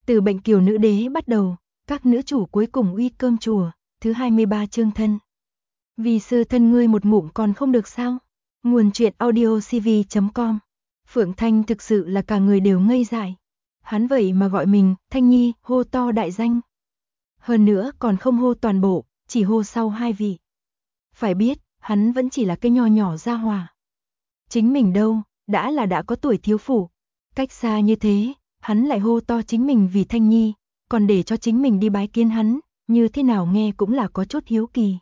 Từ Bệnh Kiều Nữ Đế bắt đầu, các nữ chủ cuối cùng uy cơm chùa, thứ 23 chương thân. Vì sư thân ngươi một ngụm còn không được sao? Nguồn truyện audio cv.com. Phượng Thanh thực sự là cả người đều ngây dại. Hắn vậy mà gọi mình, Thanh Nhi, hô to đại danh. Hơn nữa còn không hô toàn bộ, chỉ hô sau hai vị. Phải biết, hắn vẫn chỉ là cái nho nhỏ gia hòa. Chính mình đâu, đã có tuổi thiếu phụ. Cách xa như thế, hắn lại hô to chính mình vì Thanh Nhi, còn để cho chính mình đi bái kiến hắn, như thế nào nghe cũng là có chút hiếu kỳ.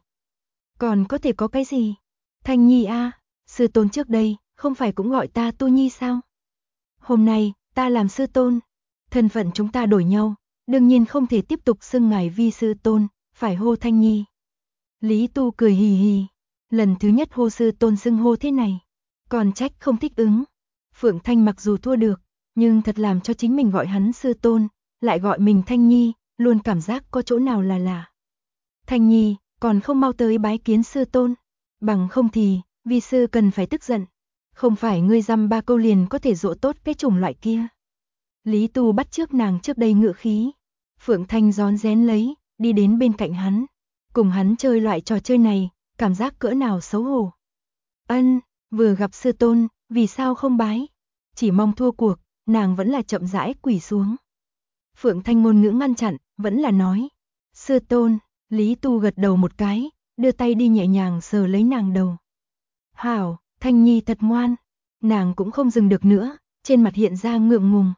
Còn có thể có cái gì? Thanh Nhi a, sư tôn trước đây, không phải cũng gọi ta Tu Nhi sao? Hôm nay, ta làm sư tôn, thân phận chúng ta đổi nhau, đương nhiên không thể tiếp tục xưng ngài vi sư tôn, phải hô Thanh Nhi. Lý Tu cười hì hì, lần thứ nhất hô sư tôn xưng hô thế này, còn trách không thích ứng. Phượng Thanh mặc dù thua được, nhưng thật làm cho chính mình gọi hắn sư tôn, lại gọi mình Thanh Nhi, luôn cảm giác có chỗ nào là lạ. Thanh Nhi, còn không mau tới bái kiến sư tôn, bằng không thì, vi sư cần phải tức giận. Không phải ngươi dăm ba câu liền có thể dỗ tốt cái chủng loại kia. Lý Tu bắt chước nàng trước đây ngựa khí. Phượng Thanh rón rén lấy, đi đến bên cạnh hắn. Cùng hắn chơi loại trò chơi này, cảm giác cỡ nào xấu hổ. Ân, vừa gặp sư tôn, vì sao không bái? Chỉ mong thua cuộc, nàng vẫn là chậm rãi quỳ xuống. Phượng Thanh ngôn ngữ ngăn chặn, vẫn là nói. Sư tôn, Lý Tu gật đầu một cái, đưa tay đi nhẹ nhàng sờ lấy nàng đầu. Hảo, Thanh Nhi thật ngoan. Nàng cũng không dừng được nữa, trên mặt hiện ra ngượng ngùng.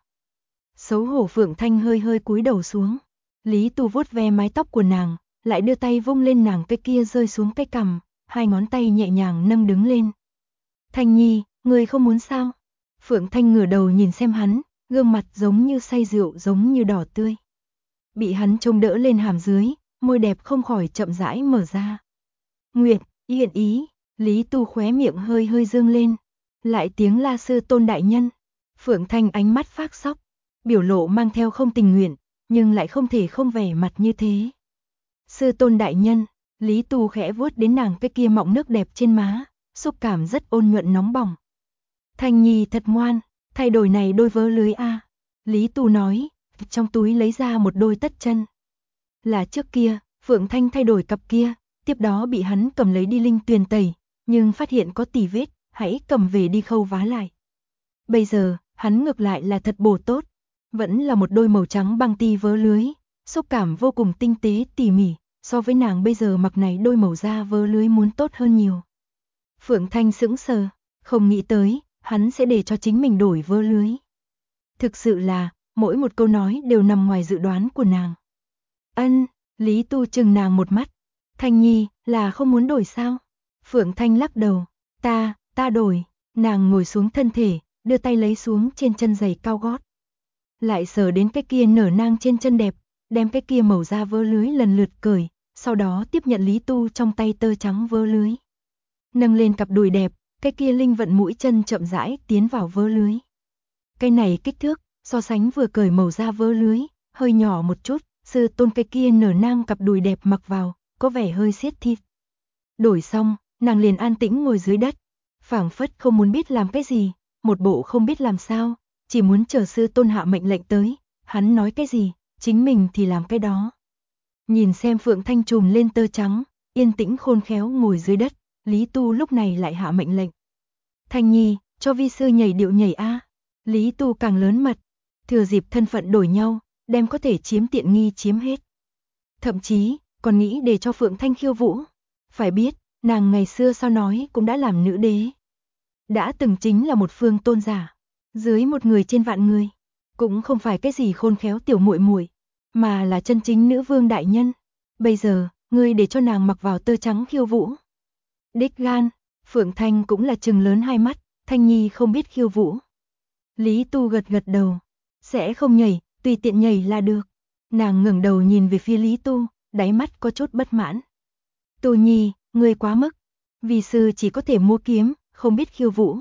Xấu hổ Phượng Thanh hơi hơi cúi đầu xuống. Lý Tu vuốt ve mái tóc của nàng, lại đưa tay vung lên nàng cái kia rơi xuống cái cằm, hai ngón tay nhẹ nhàng nâng đứng lên. Thanh Nhi, ngươi không muốn sao? Phượng Thanh ngửa đầu nhìn xem hắn, gương mặt giống như say rượu giống như đỏ tươi. Bị hắn trông đỡ lên hàm dưới, môi đẹp không khỏi chậm rãi mở ra. Nguyệt, hiện ý, Lý Tu khóe miệng hơi hơi dương lên. Lại tiếng la sư tôn đại nhân. Phượng Thanh ánh mắt phác sóc, biểu lộ mang theo không tình nguyện, nhưng lại không thể không vẻ mặt như thế. Sư tôn đại nhân, Lý Tu khẽ vuốt đến nàng cái kia mọng nước đẹp trên má, xúc cảm rất ôn nhuận nóng bỏng. Thanh Nhi thật ngoan, thay đổi này đôi vớ lưới a. Lý Tu nói, trong túi lấy ra một đôi tất chân. Là trước kia, Phượng Thanh thay đổi cặp kia, tiếp đó bị hắn cầm lấy đi linh tuyền tẩy, nhưng phát hiện có tỉ vết, hãy cầm về đi khâu vá lại. Bây giờ, hắn ngược lại là thật bổ tốt, vẫn là một đôi màu trắng băng ti vớ lưới, xúc cảm vô cùng tinh tế tỉ mỉ, so với nàng bây giờ mặc này đôi màu da vớ lưới muốn tốt hơn nhiều. Phượng Thanh sững sờ, không nghĩ tới, hắn sẽ để cho chính mình đổi vớ lưới. Thực sự là, mỗi một câu nói đều nằm ngoài dự đoán của nàng. Ân, Lý Tu chừng nàng một mắt. Thanh Nhi, là không muốn đổi sao? Phượng Thanh lắc đầu, ta đổi. Nàng ngồi xuống thân thể, đưa tay lấy xuống trên chân giày cao gót. Lại sờ đến cái kia nở nang trên chân đẹp, đem cái kia màu da vớ lưới lần lượt cởi, sau đó tiếp nhận Lý Tu trong tay tơ trắng vớ lưới. Nâng lên cặp đùi đẹp, cái kia linh vận mũi chân chậm rãi tiến vào vớ lưới. Cái này kích thước, so sánh vừa cởi màu da vớ lưới, hơi nhỏ một chút, sư tôn cái kia nở nang cặp đùi đẹp mặc vào, có vẻ hơi siết thịt. Đổi xong, nàng liền an tĩnh ngồi dưới đất, phảng phất không muốn biết làm cái gì, một bộ không biết làm sao, chỉ muốn chờ sư tôn hạ mệnh lệnh tới, hắn nói cái gì, chính mình thì làm cái đó. Nhìn xem Phượng Thanh trùm lên tơ trắng, yên tĩnh khôn khéo ngồi dưới đất, Lý Tu lúc này lại hạ mệnh lệnh. Thanh Nhi, cho vi sư nhảy điệu nhảy a. Lý Tu càng lớn mật, thừa dịp thân phận đổi nhau, đem có thể chiếm tiện nghi chiếm hết. Thậm chí, còn nghĩ để cho Phượng Thanh khiêu vũ. Phải biết, nàng ngày xưa sao nói cũng đã làm nữ đế. Đã từng chính là một phương tôn giả, dưới một người trên vạn người. Cũng không phải cái gì khôn khéo tiểu muội muội, mà là chân chính nữ vương đại nhân. Bây giờ, ngươi để cho nàng mặc vào tơ trắng khiêu vũ. Đích gan, Phượng Thanh cũng là trừng lớn hai mắt, Thanh Nhi không biết khiêu vũ. Lý Tu gật gật đầu, sẽ không nhảy, tùy tiện nhảy là được. Nàng ngẩng đầu nhìn về phía Lý Tu, đáy mắt có chút bất mãn. Tu Nhi, ngươi quá mức, vì sư chỉ có thể múa kiếm, không biết khiêu vũ.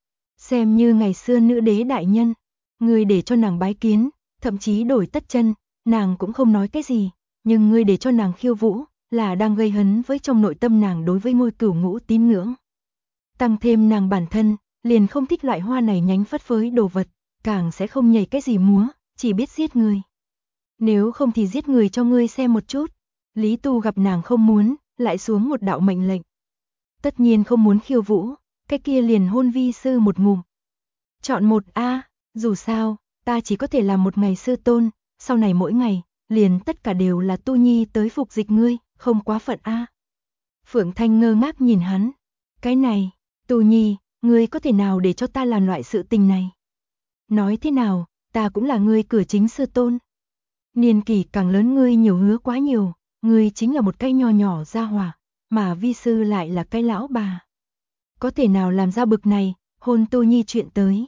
Xem như ngày xưa nữ đế đại nhân, ngươi để cho nàng bái kiến, thậm chí đổi tất chân, nàng cũng không nói cái gì, nhưng ngươi để cho nàng khiêu vũ, là đang gây hấn với trong nội tâm nàng đối với ngôi cửu ngũ tín ngưỡng. Tăng thêm nàng bản thân, liền không thích loại hoa này nhánh phất phới đồ vật, càng sẽ không nhảy cái gì múa, chỉ biết giết người. Nếu không thì giết người cho ngươi xem một chút. Lý Tu gặp nàng không muốn, lại xuống một đạo mệnh lệnh. Tất nhiên không muốn khiêu vũ, cái kia liền hôn vi sư một ngụm. Chọn một a, dù sao, ta chỉ có thể làm một ngày sư tôn, sau này mỗi ngày, liền tất cả đều là Tu Nhi tới phục dịch ngươi, không quá phận a. Phượng Thanh ngơ ngác nhìn hắn. Cái này, Tu Nhi, ngươi có thể nào để cho ta làm loại sự tình này? Nói thế nào, ta cũng là ngươi cửa chính sư tôn. Niên kỷ càng lớn ngươi nhiều hứa quá nhiều, ngươi chính là một cái nho nhỏ gia hỏa, mà vi sư lại là cái lão bà. Có thể nào làm ra bực này, hôn Tu Nhi chuyện tới.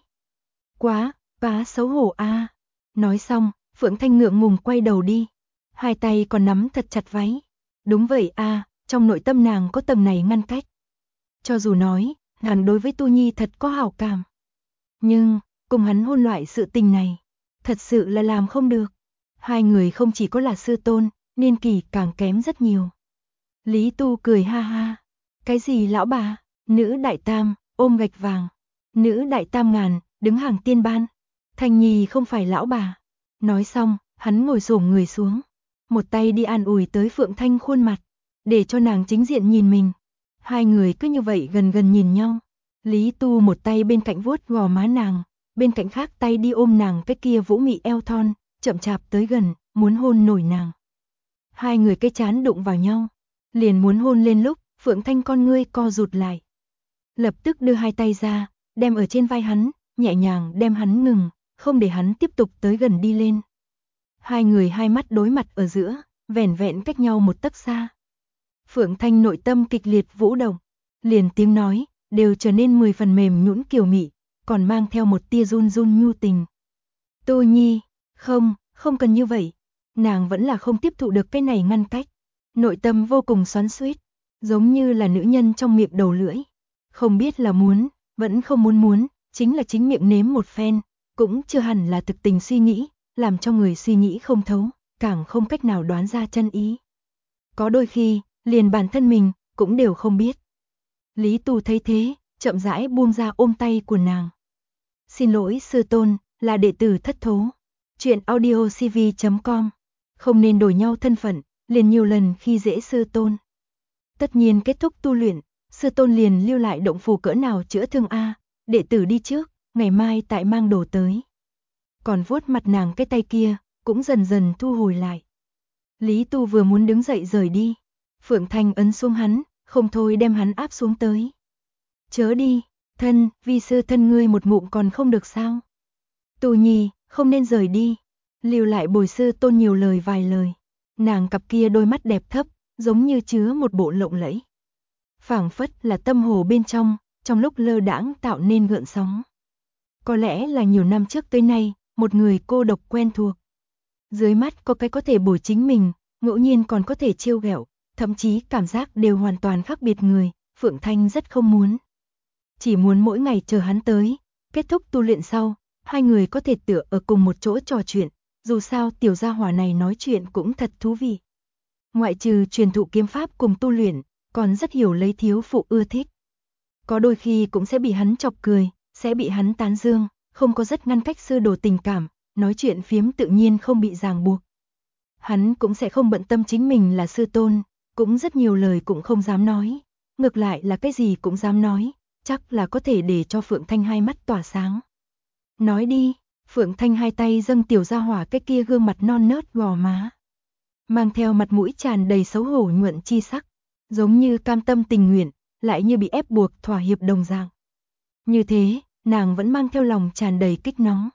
Quá xấu hổ a. Nói xong, Phượng Thanh ngượng ngùng quay đầu đi. Hai tay còn nắm thật chặt váy. Đúng vậy a, trong nội tâm nàng có tầng này ngăn cách. Cho dù nói, nàng đối với Tu Nhi thật có hảo cảm. Nhưng, cùng hắn hôn loại sự tình này, thật sự là làm không được. Hai người không chỉ có là sư tôn, niên kỷ càng kém rất nhiều. Lý Tu cười ha ha. Cái gì lão bà, nữ đại tam, ôm gạch vàng. Nữ đại tam ngàn, đứng hàng tiên ban. Thanh Nhi không phải lão bà. Nói xong, hắn ngồi xổm người xuống. Một tay đi an ủi tới Phượng Thanh khuôn mặt, để cho nàng chính diện nhìn mình. Hai người cứ như vậy gần gần nhìn nhau. Lý Tu một tay bên cạnh vuốt gò má nàng, bên cạnh khác tay đi ôm nàng cái kia vũ mị eo thon, chậm chạp tới gần, muốn hôn nổi nàng. Hai người cái chán đụng vào nhau, liền muốn hôn lên lúc, Phượng Thanh con ngươi co rụt lại. Lập tức đưa hai tay ra, đem ở trên vai hắn, nhẹ nhàng đem hắn ngừng, không để hắn tiếp tục tới gần đi lên. Hai người hai mắt đối mặt ở giữa, vẻn vẹn cách nhau một tấc xa. Phượng Thanh nội tâm kịch liệt vũ động, liền tiếng nói, đều trở nên 10 phần mềm nhũn kiều mị, còn mang theo một tia run run nhu tình. Tu Nhi, không cần như vậy. Nàng vẫn là không tiếp thụ được cái này ngăn cách. Nội tâm vô cùng xoắn xuýt, giống như là nữ nhân trong miệng đầu lưỡi. Không biết là muốn, vẫn không muốn, chính là chính miệng nếm một phen, cũng chưa hẳn là thực tình suy nghĩ, làm cho người suy nghĩ không thấu, càng không cách nào đoán ra chân ý. Có đôi khi, liền bản thân mình, cũng đều không biết. Lý Tu thấy thế, chậm rãi buông ra ôm tay của nàng. Xin lỗi sư tôn, là đệ tử thất thố. Chuyện audiocv.com. Không nên đổi nhau thân phận, liền nhiều lần khi dễ sư tôn. Tất nhiên kết thúc tu luyện, sư tôn liền lưu lại động phủ cỡ nào chữa thương a, đệ tử đi trước, ngày mai tại mang đồ tới. Còn vuốt mặt nàng cái tay kia, cũng dần dần thu hồi lại. Lý Tu vừa muốn đứng dậy rời đi, Phượng Thanh ấn xuống hắn, không thôi đem hắn áp xuống tới. Chớ đi, vi sư thân ngươi một ngụm còn không được sao? Tu Nhi, không nên rời đi. Lưu lại bồi sư tôn nhiều lời vài lời. Nàng cặp kia đôi mắt đẹp thấp, giống như chứa một bộ lộng lẫy. Phảng phất là tâm hồ bên trong lúc lơ đãng tạo nên gợn sóng. Có lẽ là nhiều năm trước tới nay, một người cô độc quen thuộc. Dưới mắt có cái có thể bồi chính mình, ngẫu nhiên còn có thể trêu ghẹo, thậm chí cảm giác đều hoàn toàn khác biệt người, Phượng Thanh rất không muốn. Chỉ muốn mỗi ngày chờ hắn tới, kết thúc tu luyện sau, hai người có thể tựa ở cùng một chỗ trò chuyện, dù sao tiểu gia hỏa này nói chuyện cũng thật thú vị. Ngoại trừ truyền thụ kiếm pháp cùng tu luyện, còn rất hiểu lấy thiếu phụ ưa thích. Có đôi khi cũng sẽ bị hắn chọc cười, sẽ bị hắn tán dương, không có rất ngăn cách sư đồ tình cảm, nói chuyện phiếm tự nhiên không bị ràng buộc. Hắn cũng sẽ không bận tâm chính mình là sư tôn, cũng rất nhiều lời cũng không dám nói, ngược lại là cái gì cũng dám nói, chắc là có thể để cho Phượng Thanh hai mắt tỏa sáng. Nói đi, Phượng Thanh hai tay dâng tiểu gia hỏa cái kia gương mặt non nớt gò má. Mang theo mặt mũi tràn đầy xấu hổ nhuận chi sắc, giống như cam tâm tình nguyện, lại như bị ép buộc thỏa hiệp đồng dạng. Như thế, nàng vẫn mang theo lòng tràn đầy kích nóng.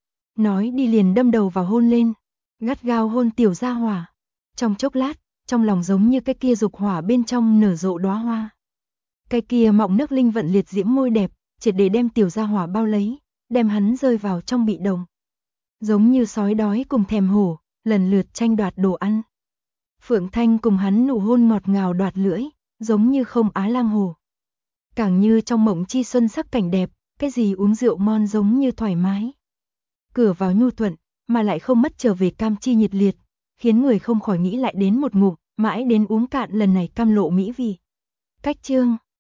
Nói đi liền đâm đầu vào hôn lên, gắt gao hôn tiểu gia hỏa. Trong chốc lát, trong lòng giống như cái kia dục hỏa bên trong nở rộ đóa hoa. Cái kia mọng nước linh vận liệt diễm môi đẹp, triệt để đem tiểu gia hỏa bao lấy, đem hắn rơi vào trong bị động. Giống như sói đói cùng thèm hổ, lần lượt tranh đoạt đồ ăn. Phượng Thanh cùng hắn nụ hôn ngọt ngào đoạt lưỡi, giống như không á lang hổ. Càng như trong mộng chi xuân sắc cảnh đẹp, cái gì uống rượu ngon giống như thoải mái. Cửa vào nhu thuận, mà lại không mất trở về cam chi nhiệt liệt, khiến người không khỏi nghĩ lại đến một ngụm, mãi đến uống cạn lần này cam lộ mỹ vị. Cách chương